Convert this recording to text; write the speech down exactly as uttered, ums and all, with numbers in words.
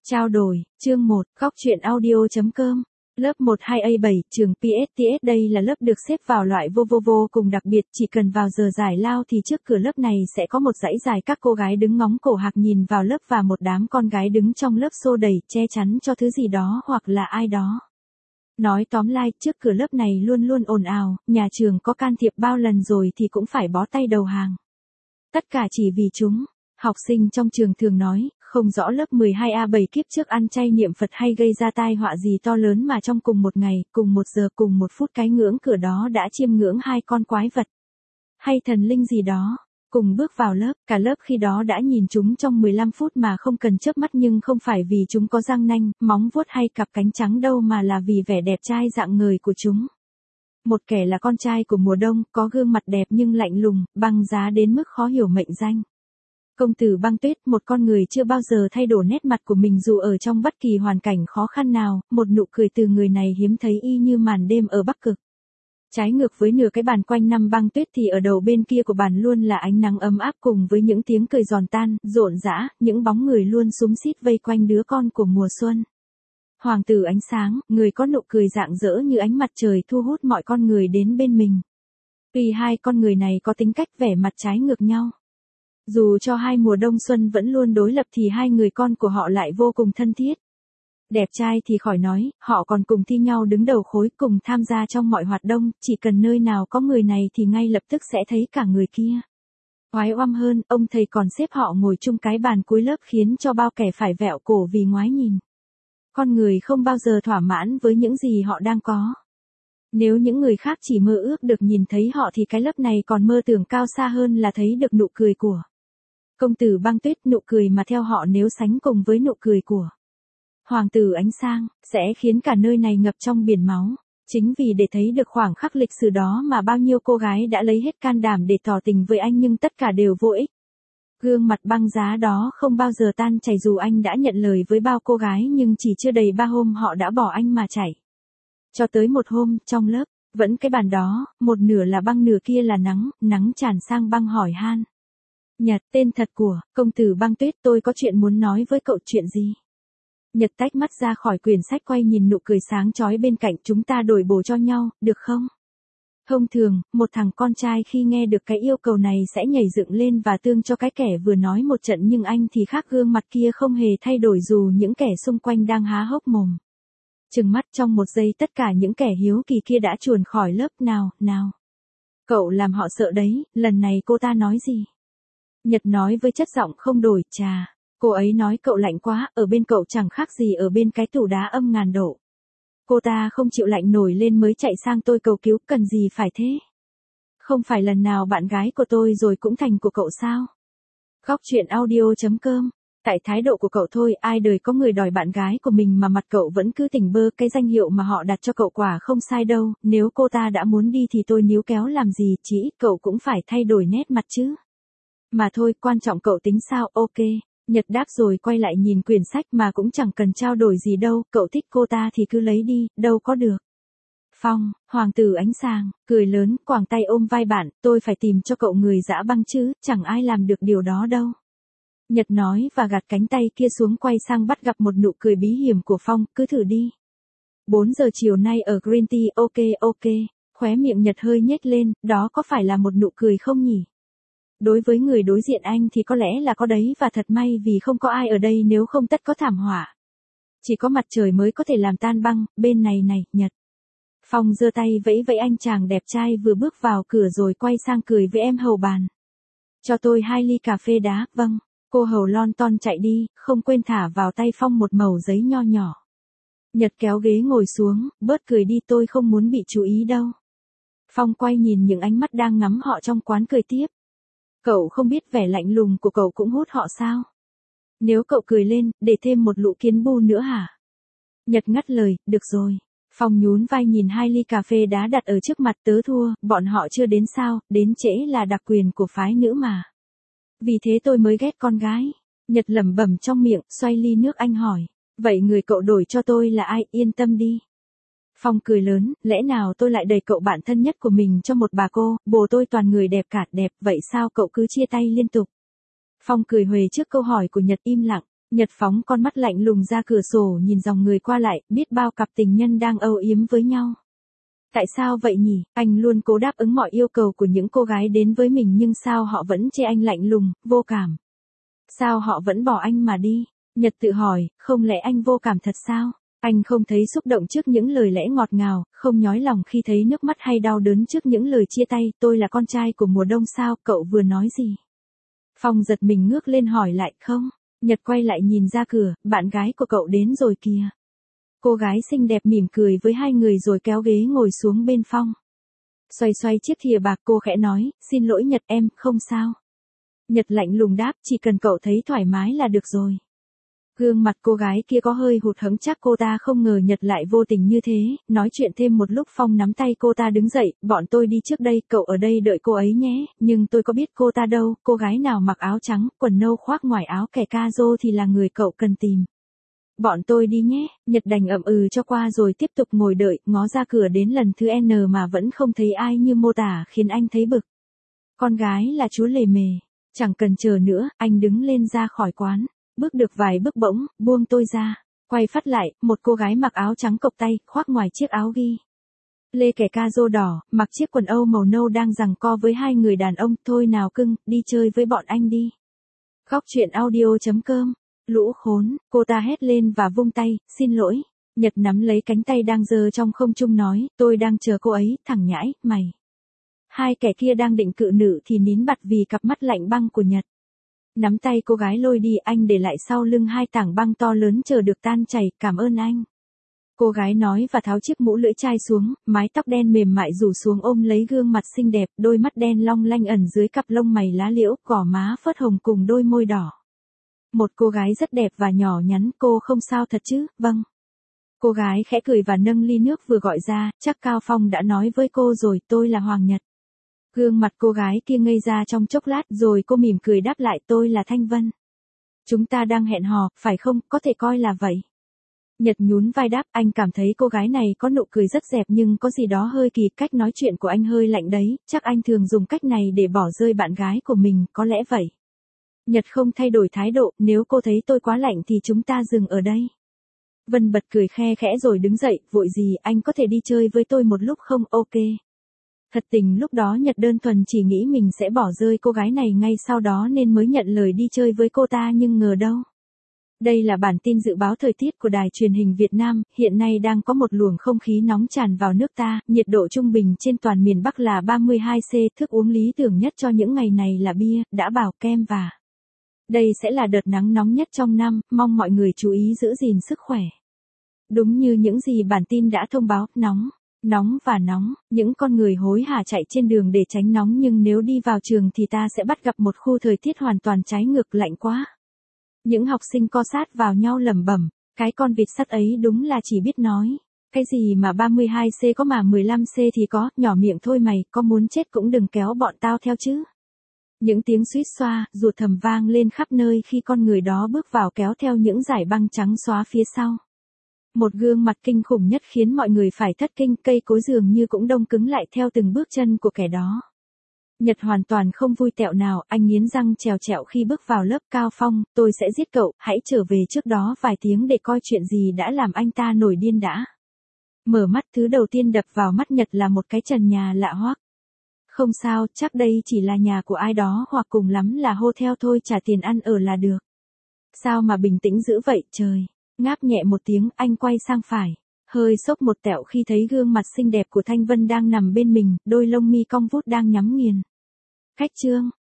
Trao đổi, chương một, góc truyện audio.com. Lớp một hai A bảy, trường pê ét tê ét đây là lớp được xếp vào loại vô vô vô cùng đặc biệt, chỉ cần vào giờ giải lao thì trước cửa lớp này sẽ có một dãy dài các cô gái đứng ngóng cổ hạc nhìn vào lớp và một đám con gái đứng trong lớp xô đẩy, che chắn cho thứ gì đó hoặc là ai đó. Nói tóm lại, trước cửa lớp này luôn luôn ồn ào, nhà trường có can thiệp bao lần rồi thì cũng phải bó tay đầu hàng. Tất cả chỉ vì chúng. Học sinh trong trường thường nói, không rõ lớp mười hai A bảy kiếp trước ăn chay niệm Phật hay gây ra tai họa gì to lớn mà trong cùng một ngày, cùng một giờ, cùng một phút cái ngưỡng cửa đó đã chiêm ngưỡng hai con quái vật. Hay thần linh gì đó. Cùng bước vào lớp, cả lớp khi đó đã nhìn chúng trong mười lăm phút mà không cần chớp mắt, nhưng không phải vì chúng có răng nanh, móng vuốt hay cặp cánh trắng đâu mà là vì vẻ đẹp trai dạng người của chúng. Một kẻ là con trai của mùa đông, có gương mặt đẹp nhưng lạnh lùng, băng giá đến mức khó hiểu mệnh danh. Công tử Băng Tuyết, một con người chưa bao giờ thay đổi nét mặt của mình dù ở trong bất kỳ hoàn cảnh khó khăn nào, một nụ cười từ người này hiếm thấy y như màn đêm ở Bắc Cực. Trái ngược với nửa cái bàn quanh năm băng tuyết thì ở đầu bên kia của bàn luôn là ánh nắng ấm áp cùng với những tiếng cười giòn tan, rộn rã, những bóng người luôn xúm xít vây quanh đứa con của mùa xuân. Hoàng tử ánh sáng, người có nụ cười rạng rỡ như ánh mặt trời thu hút mọi con người đến bên mình. Tuy hai con người này có tính cách vẻ mặt trái ngược nhau. Dù cho hai mùa đông xuân vẫn luôn đối lập thì hai người con của họ lại vô cùng thân thiết. Đẹp trai thì khỏi nói, họ còn cùng thi nhau đứng đầu khối, cùng tham gia trong mọi hoạt động, chỉ cần nơi nào có người này thì ngay lập tức sẽ thấy cả người kia. Oái oăm hơn, ông thầy còn xếp họ ngồi chung cái bàn cuối lớp khiến cho bao kẻ phải vẹo cổ vì ngoái nhìn. Con người không bao giờ thỏa mãn với những gì họ đang có. Nếu những người khác chỉ mơ ước được nhìn thấy họ thì cái lớp này còn mơ tưởng cao xa hơn là thấy được nụ cười của công tử Băng Tuyết, nụ cười mà theo họ nếu sánh cùng với nụ cười của Hoàng tử ánh sáng, sẽ khiến cả nơi này ngập trong biển máu. Chính vì để thấy được khoảng khắc lịch sử đó mà bao nhiêu cô gái đã lấy hết can đảm để tỏ tình với anh nhưng tất cả đều vô ích. Gương mặt băng giá đó không bao giờ tan chảy dù anh đã nhận lời với bao cô gái nhưng chỉ chưa đầy ba hôm họ đã bỏ anh mà chảy. Cho tới một hôm, trong lớp, vẫn cái bàn đó, một nửa là băng nửa kia là nắng, nắng tràn sang băng hỏi han. Nhật, tên thật của công tử Băng Tuyết, tôi có chuyện muốn nói với cậu. Chuyện gì? Nhật tách mắt ra khỏi quyển sách, quay nhìn nụ cười sáng chói bên cạnh. Chúng ta đổi bổ cho nhau, được không? Thông thường, một thằng con trai khi nghe được cái yêu cầu này sẽ nhảy dựng lên và tương cho cái kẻ vừa nói một trận, nhưng anh thì khác, gương mặt kia không hề thay đổi dù những kẻ xung quanh đang há hốc mồm. Trừng mắt trong một giây tất cả những kẻ hiếu kỳ kia đã chuồn khỏi lớp. Nào, nào. Cậu làm họ sợ đấy, lần này cô ta nói gì? Nhật nói với chất giọng không đổi, chà. Cô ấy nói cậu lạnh quá, ở bên cậu chẳng khác gì ở bên cái tủ đá âm ngàn độ. Cô ta không chịu lạnh nổi lên mới chạy sang tôi cầu cứu, cần gì phải thế? Không phải lần nào bạn gái của tôi rồi cũng thành của cậu sao? Góc truyện audio.com. Tại thái độ của cậu thôi, ai đời có người đòi bạn gái của mình mà mặt cậu vẫn cứ tỉnh bơ. Cái danh hiệu mà họ đặt cho cậu quả không sai đâu, nếu cô ta đã muốn đi thì tôi níu kéo làm gì, chỉ ít cậu cũng phải thay đổi nét mặt chứ. Mà thôi, quan trọng cậu tính sao? Ok. Nhật đáp rồi quay lại nhìn quyển sách, mà cũng chẳng cần trao đổi gì đâu, cậu thích cô ta thì cứ lấy đi, đâu có được. Phong, hoàng tử ánh sáng, cười lớn, quàng tay ôm vai bạn, tôi phải tìm cho cậu người dã băng chứ, chẳng ai làm được điều đó đâu. Nhật nói và gạt cánh tay kia xuống, quay sang bắt gặp một nụ cười bí hiểm của Phong, cứ thử đi. bốn giờ chiều nay ở Green Tea, ok ok, khóe miệng Nhật hơi nhếch lên, đó có phải là một nụ cười không nhỉ? Đối với người đối diện anh thì có lẽ là có đấy, và thật may vì không có ai ở đây, nếu không tất có thảm họa. Chỉ có mặt trời mới có thể làm tan băng, bên này này, Nhật. Phong giơ tay vẫy vẫy anh chàng đẹp trai vừa bước vào cửa rồi quay sang cười với em hầu bàn. Cho tôi hai ly cà phê đá, vâng. Cô hầu lon ton chạy đi, không quên thả vào tay Phong một mẩu giấy nho nhỏ. Nhật kéo ghế ngồi xuống, bớt cười đi, tôi không muốn bị chú ý đâu. Phong quay nhìn những ánh mắt đang ngắm họ trong quán, cười tiếp. Cậu không biết vẻ lạnh lùng của cậu cũng hút họ sao? Nếu cậu cười lên, để thêm một lũ kiến bu nữa hả? Nhật ngắt lời, được rồi. Phong nhún vai nhìn hai ly cà phê đá đặt ở trước mặt, tớ thua, bọn họ chưa đến sao, đến trễ là đặc quyền của phái nữ mà. Vì thế tôi mới ghét con gái. Nhật lẩm bẩm trong miệng, xoay ly nước, anh hỏi. Vậy người cậu đổi cho tôi là ai? Yên tâm đi. Phong cười lớn, lẽ nào tôi lại đẩy cậu bạn thân nhất của mình cho một bà cô, bồ tôi toàn người đẹp cả, đẹp, vậy sao cậu cứ chia tay liên tục? Phong cười huề trước câu hỏi của Nhật, im lặng. Nhật phóng con mắt lạnh lùng ra cửa sổ nhìn dòng người qua lại, biết bao cặp tình nhân đang âu yếm với nhau. Tại sao vậy nhỉ, anh luôn cố đáp ứng mọi yêu cầu của những cô gái đến với mình nhưng sao họ vẫn chê anh lạnh lùng, vô cảm? Sao họ vẫn bỏ anh mà đi? Nhật tự hỏi, không lẽ anh vô cảm thật sao? Anh không thấy xúc động trước những lời lẽ ngọt ngào, không nhói lòng khi thấy nước mắt hay đau đớn trước những lời chia tay, tôi là con trai của mùa đông sao, cậu vừa nói gì? Phong giật mình ngước lên hỏi lại, không? Nhật quay lại nhìn ra cửa, bạn gái của cậu đến rồi kìa. Cô gái xinh đẹp mỉm cười với hai người rồi kéo ghế ngồi xuống bên Phong. Xoay xoay chiếc thìa bạc cô khẽ nói, xin lỗi Nhật em, không sao. Nhật lạnh lùng đáp, chỉ cần cậu thấy thoải mái là được rồi. Gương mặt cô gái kia có hơi hụt hẫng, chắc cô ta không ngờ Nhật lại vô tình như thế, nói chuyện thêm một lúc Phong nắm tay cô ta đứng dậy, bọn tôi đi trước đây, cậu ở đây đợi cô ấy nhé, nhưng tôi có biết cô ta đâu, cô gái nào mặc áo trắng, quần nâu khoác ngoài áo kẻ ca rô thì là người cậu cần tìm. Bọn tôi đi nhé, Nhật đành ậm ừ cho qua rồi tiếp tục ngồi đợi, ngó ra cửa đến lần thứ N mà vẫn không thấy ai như mô tả khiến anh thấy bực. Con gái là chúa lề mề, chẳng cần chờ nữa, anh đứng lên ra khỏi quán. Bước được vài bước bỗng, buông tôi ra. Quay phát lại, một cô gái mặc áo trắng cộc tay, khoác ngoài chiếc áo ghi lê kẻ ca rô đỏ, mặc chiếc quần âu màu nâu đang giằng co với hai người đàn ông. Thôi nào cưng, đi chơi với bọn anh đi. Góc truyện audio chấm com. Lũ khốn, cô ta hét lên và vung tay, xin lỗi. Nhật nắm lấy cánh tay đang giơ trong không trung nói, tôi đang chờ cô ấy, thằng nhãi, mày. Hai kẻ kia đang định cự nữ thì nín bặt vì cặp mắt lạnh băng của Nhật. Nắm tay cô gái lôi đi, anh để lại sau lưng hai tảng băng to lớn chờ được tan chảy, cảm ơn anh. Cô gái nói và tháo chiếc mũ lưỡi chai xuống, mái tóc đen mềm mại rủ xuống ôm lấy gương mặt xinh đẹp, đôi mắt đen long lanh ẩn dưới cặp lông mày lá liễu, gò má phớt hồng cùng đôi môi đỏ. Một cô gái rất đẹp và nhỏ nhắn, cô không sao thật chứ, vâng. Cô gái khẽ cười và nâng ly nước vừa gọi ra, chắc Cao Phong đã nói với cô rồi, tôi là Hoàng Nhật. Gương mặt cô gái kia ngây ra trong chốc lát rồi cô mỉm cười đáp lại, tôi là Thanh Vân. Chúng ta đang hẹn hò, phải không, có thể coi là vậy. Nhật nhún vai đáp, anh cảm thấy cô gái này có nụ cười rất dẹp nhưng có gì đó hơi kỳ, cách nói chuyện của anh hơi lạnh đấy, chắc anh thường dùng cách này để bỏ rơi bạn gái của mình, có lẽ vậy. Nhật không thay đổi thái độ, nếu cô thấy tôi quá lạnh thì chúng ta dừng ở đây. Vân bật cười khe khẽ rồi đứng dậy, vội gì, anh có thể đi chơi với tôi một lúc không, ok. Thật tình lúc đó Nhật đơn thuần chỉ nghĩ mình sẽ bỏ rơi cô gái này ngay sau đó nên mới nhận lời đi chơi với cô ta nhưng ngờ đâu. Đây là bản tin dự báo thời tiết của Đài Truyền hình Việt Nam, hiện nay đang có một luồng không khí nóng tràn vào nước ta, nhiệt độ trung bình trên toàn miền Bắc là ba mươi hai độ C, thức uống lý tưởng nhất cho những ngày này là bia, đã bảo kem và. Đây sẽ là đợt nắng nóng nhất trong năm, mong mọi người chú ý giữ gìn sức khỏe. Đúng như những gì bản tin đã thông báo, nóng. Nóng và nóng, những con người hối hả chạy trên đường để tránh nóng nhưng nếu đi vào trường thì ta sẽ bắt gặp một khu thời tiết hoàn toàn trái ngược, lạnh quá. Những học sinh co sát vào nhau lẩm bẩm, cái con vịt sắt ấy đúng là chỉ biết nói. Cái gì mà ba mươi hai độ C có mà mười lăm độ C thì có, nhỏ miệng thôi mày, có muốn chết cũng đừng kéo bọn tao theo chứ. Những tiếng suýt xoa, ruột thầm vang lên khắp nơi khi con người đó bước vào kéo theo những dải băng trắng xóa phía sau. Một gương mặt kinh khủng nhất khiến mọi người phải thất kinh, cây cối dường như cũng đông cứng lại theo từng bước chân của kẻ đó. Nhật hoàn toàn không vui tẹo nào, anh nghiến răng trèo trẹo khi bước vào lớp. Cao Phong, tôi sẽ giết cậu, hãy trở về trước đó vài tiếng để coi chuyện gì đã làm anh ta nổi điên đã. Mở mắt, thứ đầu tiên đập vào mắt Nhật là một cái trần nhà lạ hoắc. Không sao, chắc đây chỉ là nhà của ai đó hoặc cùng lắm là hotel thôi, trả tiền ăn ở là được. Sao mà bình tĩnh dữ vậy trời. Ngáp nhẹ một tiếng, anh quay sang phải. Hơi sốc một tẹo khi thấy gương mặt xinh đẹp của Thanh Vân đang nằm bên mình, đôi lông mi cong vút đang nhắm nghiền. Khách trương,